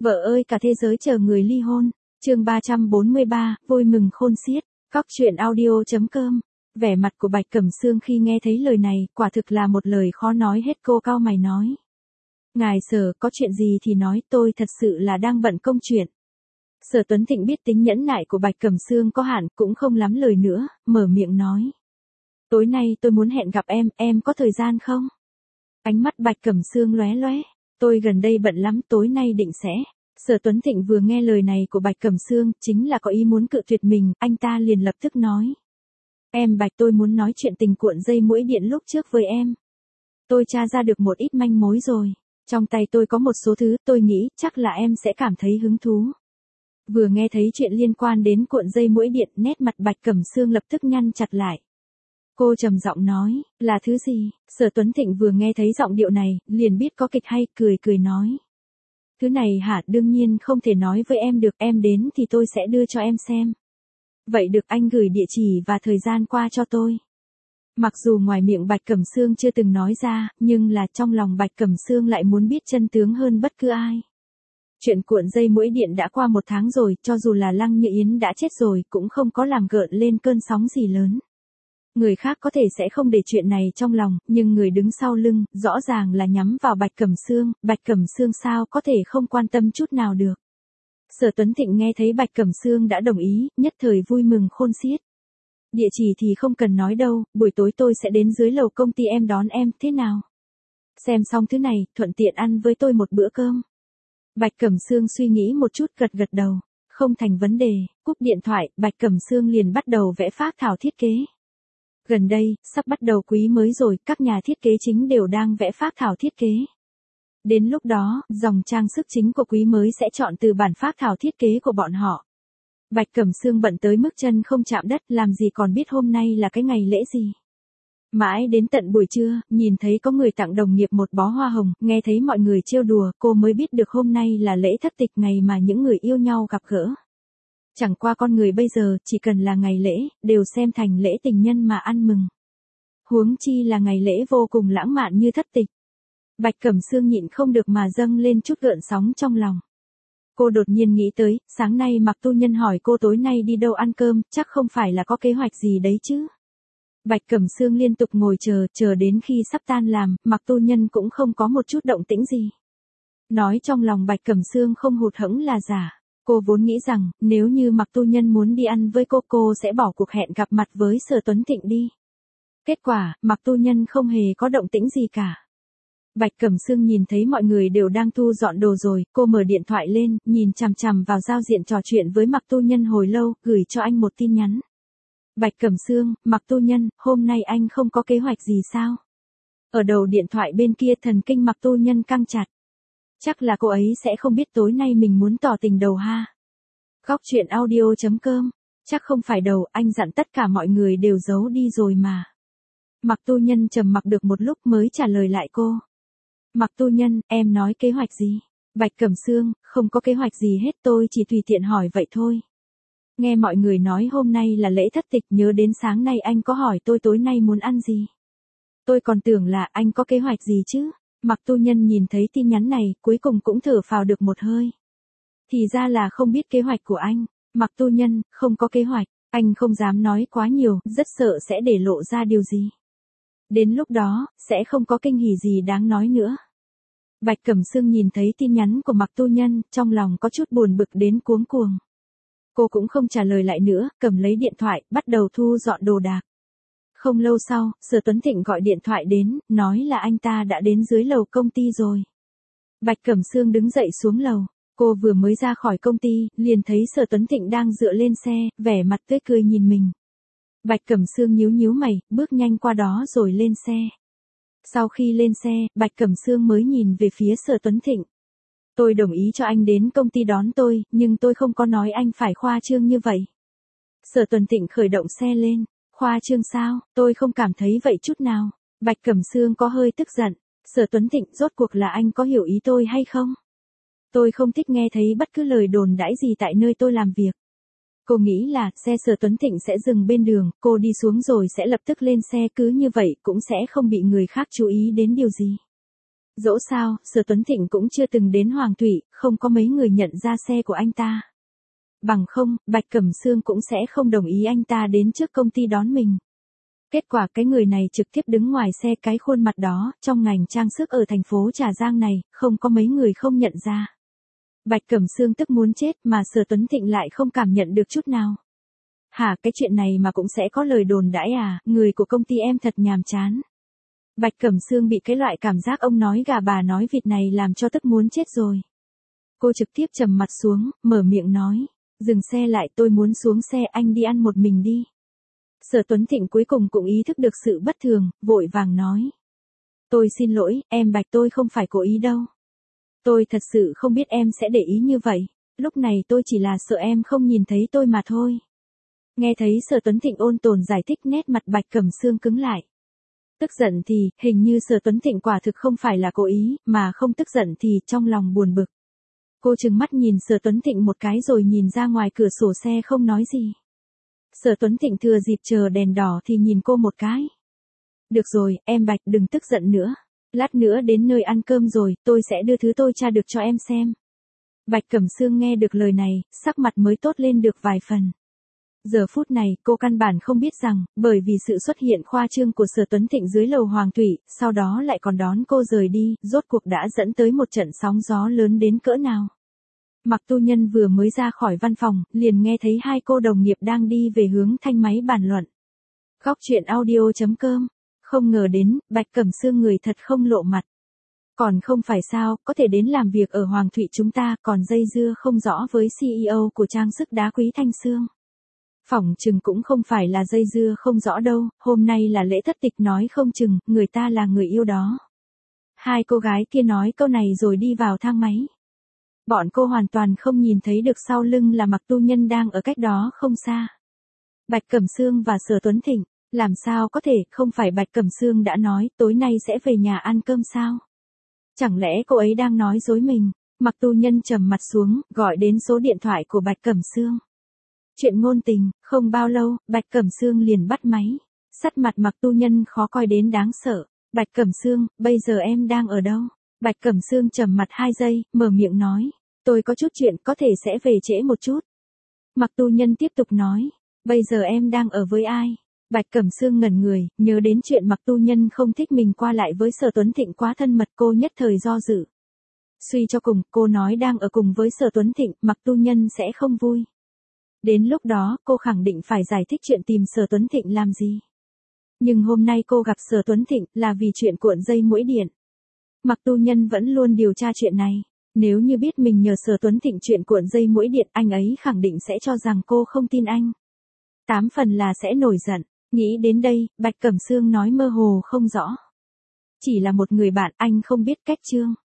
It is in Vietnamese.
Vợ ơi cả thế giới chờ người ly hôn. Chương 343, vui mừng khôn xiết. Cóc truyện audio.com. Vẻ mặt của Bạch Cẩm Sương khi nghe thấy lời này, quả thực là một lời khó nói hết. Cô cau mày nói: "Ngài Sở, có chuyện gì thì nói, tôi thật sự là đang bận công chuyện." Sở Tuấn Thịnh biết tính nhẫn nại của Bạch Cẩm Sương có hạn, cũng không lắm lời nữa, mở miệng nói: "Tối nay tôi muốn hẹn gặp em có thời gian không?" Ánh mắt Bạch Cẩm Sương lóe lóe: "Tôi gần đây bận lắm, tối nay định sẽ." Sở Tuấn Thịnh vừa nghe lời này của Bạch Cẩm Sương, chính là có ý muốn cự tuyệt mình, anh ta liền lập tức nói: "Em Bạch, tôi muốn nói chuyện tình cuộn dây muỗi điện lúc trước với em. Tôi tra ra được một ít manh mối rồi. Trong tay tôi có một số thứ, tôi nghĩ chắc là em sẽ cảm thấy hứng thú." Vừa nghe thấy chuyện liên quan đến cuộn dây muỗi điện, nét mặt Bạch Cẩm Sương lập tức nhăn chặt lại. Cô trầm giọng nói: "Là thứ gì?" Sở Tuấn Thịnh vừa nghe thấy giọng điệu này, liền biết có kịch hay, cười nói: "Thứ này hả, đương nhiên không thể nói với em được, em đến thì tôi sẽ đưa cho em xem." "Vậy được, anh gửi địa chỉ và thời gian qua cho tôi." Mặc dù ngoài miệng Bạch Cẩm Sương chưa từng nói ra, nhưng là trong lòng Bạch Cẩm Sương lại muốn biết chân tướng hơn bất cứ ai. Chuyện cuộn dây muỗi điện đã qua 1 tháng rồi, cho dù là Lăng Như Yến đã chết rồi, cũng không có làm gợn lên cơn sóng gì lớn. Người khác có thể sẽ không để chuyện này trong lòng, nhưng người đứng sau lưng, rõ ràng là nhắm vào Bạch Cẩm Sương, Bạch Cẩm Sương sao có thể không quan tâm chút nào được. Sở Tuấn Thịnh nghe thấy Bạch Cẩm Sương đã đồng ý, nhất thời vui mừng khôn xiết. "Địa chỉ thì không cần nói đâu, buổi tối tôi sẽ đến dưới lầu công ty em đón em, thế nào? Xem xong thứ này, thuận tiện ăn với tôi một bữa cơm." Bạch Cẩm Sương suy nghĩ một chút, gật đầu. Không thành vấn đề. Cúp điện thoại, Bạch Cẩm Sương liền bắt đầu vẽ phác thảo thiết kế. Gần đây, sắp bắt đầu quý mới rồi, các nhà thiết kế chính đều đang vẽ phác thảo thiết kế. Đến lúc đó, dòng trang sức chính của quý mới sẽ chọn từ bản phác thảo thiết kế của bọn họ. Bạch Cẩm Sương bận tới mức chân không chạm đất, làm gì còn biết hôm nay là cái ngày lễ gì. Mãi đến tận buổi trưa, nhìn thấy có người tặng đồng nghiệp một bó hoa hồng, nghe thấy mọi người trêu đùa, cô mới biết được hôm nay là lễ thất tịch, ngày mà những người yêu nhau gặp gỡ. Chẳng qua con người bây giờ, chỉ cần là ngày lễ, đều xem thành lễ tình nhân mà ăn mừng. Huống chi là ngày lễ vô cùng lãng mạn như thất tịch. Bạch Cẩm Sương nhịn không được mà dâng lên chút gợn sóng trong lòng. Cô đột nhiên nghĩ tới, sáng nay Mạc Tu Nhân hỏi cô tối nay đi đâu ăn cơm, chắc không phải là có kế hoạch gì đấy chứ. Bạch Cẩm Sương liên tục ngồi chờ đến khi sắp tan làm, Mạc Tu Nhân cũng không có một chút động tĩnh gì. Nói trong lòng Bạch Cẩm Sương không hụt hẫng là giả. Cô vốn nghĩ rằng, nếu như Mạc Tu Nhân muốn đi ăn với cô sẽ bỏ cuộc hẹn gặp mặt với Sở Tuấn Thịnh đi. Kết quả, Mạc Tu Nhân không hề có động tĩnh gì cả. Bạch Cẩm Sương nhìn thấy mọi người đều đang thu dọn đồ rồi, cô mở điện thoại lên, nhìn chằm chằm vào giao diện trò chuyện với Mạc Tu Nhân hồi lâu, gửi cho anh một tin nhắn. Bạch Cẩm Sương: "Mạc Tu Nhân, hôm nay anh không có kế hoạch gì sao?" Ở đầu điện thoại bên kia thần kinh Mạc Tu Nhân căng chặt. Chắc là cô ấy sẽ không biết tối nay mình muốn tỏ tình đầu ha. Cóc truyện audio.com. Chắc không phải đầu, anh dặn tất cả mọi người đều giấu đi rồi mà. Mạc Tu Nhân trầm mặc được một lúc mới trả lời lại cô. "Mạc Tu Nhân, em nói kế hoạch gì?" Bạch Cẩm Sương: "Không có kế hoạch gì hết, tôi chỉ tùy tiện hỏi vậy thôi. Nghe mọi người nói hôm nay là lễ thất tịch, nhớ đến sáng nay anh có hỏi tôi tối nay muốn ăn gì. Tôi còn tưởng là anh có kế hoạch gì chứ." Mạc Tu Nhân nhìn thấy tin nhắn này, cuối cùng cũng thở phào được một hơi. Thì ra là không biết kế hoạch của anh. Mạc Tu Nhân: "Không có kế hoạch." Anh không dám nói quá nhiều, rất sợ sẽ để lộ ra điều gì. Đến lúc đó, sẽ không có kinh hỉ gì đáng nói nữa. Bạch Cẩm Sương nhìn thấy tin nhắn của Mạc Tu Nhân, trong lòng có chút buồn bực đến cuống cuồng. Cô cũng không trả lời lại nữa, cầm lấy điện thoại, bắt đầu thu dọn đồ đạc. Không lâu sau, Sở Tuấn Thịnh gọi điện thoại đến, nói là anh ta đã đến dưới lầu công ty rồi. Bạch Cẩm Sương đứng dậy xuống lầu. Cô vừa mới ra khỏi công ty, liền thấy Sở Tuấn Thịnh đang dựa lên xe, vẻ mặt tươi cười nhìn mình. Bạch Cẩm Sương nhíu mày, bước nhanh qua đó rồi lên xe. Sau khi lên xe, Bạch Cẩm Sương mới nhìn về phía Sở Tuấn Thịnh. "Tôi đồng ý cho anh đến công ty đón tôi, nhưng tôi không có nói anh phải khoa trương như vậy." Sở Tuấn Thịnh khởi động xe lên. "Khoa trương sao, tôi không cảm thấy vậy chút nào." Bạch Cẩm Sương có hơi tức giận. "Sở Tuấn Thịnh, rốt cuộc là anh có hiểu ý tôi hay không? Tôi không thích nghe thấy bất cứ lời đồn đãi gì tại nơi tôi làm việc." Cô nghĩ là xe Sở Tuấn Thịnh sẽ dừng bên đường, cô đi xuống rồi sẽ lập tức lên xe, cứ như vậy cũng sẽ không bị người khác chú ý đến điều gì. Dẫu sao, Sở Tuấn Thịnh cũng chưa từng đến Hoàng Thụy, không có mấy người nhận ra xe của anh ta. Bằng không, Bạch Cẩm Sương cũng sẽ không đồng ý anh ta đến trước công ty đón mình. Kết quả cái người này trực tiếp đứng ngoài xe, cái khuôn mặt đó, trong ngành trang sức ở thành phố Trà Giang này, không có mấy người không nhận ra. Bạch Cẩm Sương tức muốn chết mà Sở Tuấn Thịnh lại không cảm nhận được chút nào. Hả, cái chuyện này mà cũng sẽ có lời đồn đãi à, người của công ty em thật nhàm chán. Bạch Cẩm Sương bị cái loại cảm giác ông nói gà bà nói vịt này làm cho tức muốn chết rồi. Cô trực tiếp trầm mặt xuống, mở miệng nói, dừng xe lại, tôi muốn xuống xe, anh đi ăn một mình đi. Sở Tuấn Thịnh cuối cùng cũng ý thức được sự bất thường, vội vàng nói. Tôi xin lỗi, em Bạch, tôi không phải cố ý đâu. Tôi thật sự không biết em sẽ để ý như vậy, lúc này tôi chỉ là sợ em không nhìn thấy tôi mà thôi. Nghe thấy Sở Tuấn Thịnh ôn tồn giải thích, nét mặt Bạch Cẩm Sương cứng lại. Tức giận thì, hình như Sở Tuấn Thịnh quả thực không phải là cố ý, mà không tức giận thì trong lòng buồn bực. Cô trừng mắt nhìn Sở Tuấn Thịnh một cái rồi nhìn ra ngoài cửa sổ xe không nói gì. Sở Tuấn Thịnh thừa dịp chờ đèn đỏ thì nhìn cô một cái. Được rồi, em Bạch đừng tức giận nữa. Lát nữa đến nơi ăn cơm rồi, tôi sẽ đưa thứ tôi tra được cho em xem. Bạch Cẩm Sương nghe được lời này, sắc mặt mới tốt lên được vài phần. Giờ phút này, cô căn bản không biết rằng, bởi vì sự xuất hiện khoa trương của Sở Tuấn Thịnh dưới lầu Hoàng Thụy, sau đó lại còn đón cô rời đi, rốt cuộc đã dẫn tới một trận sóng gió lớn đến cỡ nào. Mạc Tu Nhân vừa mới ra khỏi văn phòng, liền nghe thấy hai cô đồng nghiệp đang đi về hướng thang máy bàn luận. Góc chuyện audio.com. Không ngờ đến, Bạch Cẩm Sương người thật không lộ mặt. Còn không phải sao, có thể đến làm việc ở Hoàng Thụy chúng ta còn dây dưa không rõ với CEO của trang sức đá quý Thanh Sương. Phỏng chừng cũng không phải là dây dưa không rõ đâu, hôm nay là lễ thất tịch, nói không chừng, người ta là người yêu đó. Hai cô gái kia nói câu này rồi đi vào thang máy. Bọn cô hoàn toàn không nhìn thấy được sau lưng là Mạc Tu Nhân đang ở cách đó không xa. Bạch Cẩm Sương và Sở Tuấn Thịnh, làm sao có thể, không phải Bạch Cẩm Sương đã nói tối nay sẽ về nhà ăn cơm sao? Chẳng lẽ cô ấy đang nói dối mình? Mạc Tu Nhân trầm mặt xuống, gọi đến số điện thoại của Bạch Cẩm Sương. Chuyện ngôn tình, không bao lâu, Bạch Cẩm Sương liền bắt máy. Sắc mặt Mạc Tu Nhân khó coi đến đáng sợ. Bạch Cẩm Sương, bây giờ em đang ở đâu? Bạch Cẩm Sương trầm mặt 2 giây, mở miệng nói. Tôi có chút chuyện, có thể sẽ về trễ một chút. Mạc Tu Nhân tiếp tục nói. Bây giờ em đang ở với ai? Bạch Cẩm Sương ngẩn người, nhớ đến chuyện Mạc Tu Nhân không thích mình qua lại với Sở Tuấn Thịnh quá thân mật, cô nhất thời do dự. Suy cho cùng, cô nói đang ở cùng với Sở Tuấn Thịnh, Mạc Tu Nhân sẽ không vui. Đến lúc đó, cô khẳng định phải giải thích chuyện tìm Sở Tuấn Thịnh làm gì. Nhưng hôm nay cô gặp Sở Tuấn Thịnh là vì chuyện cuộn dây muỗi điện. Mạc Tu Nhân vẫn luôn điều tra chuyện này. Nếu như biết mình nhờ Sở Tuấn Thịnh chuyện cuộn dây muỗi điện, anh ấy khẳng định sẽ cho rằng cô không tin anh. 8 phần là sẽ nổi giận. Nghĩ đến đây, Bạch Cẩm Sương nói mơ hồ không rõ. Chỉ là một người bạn, anh không biết cách chương.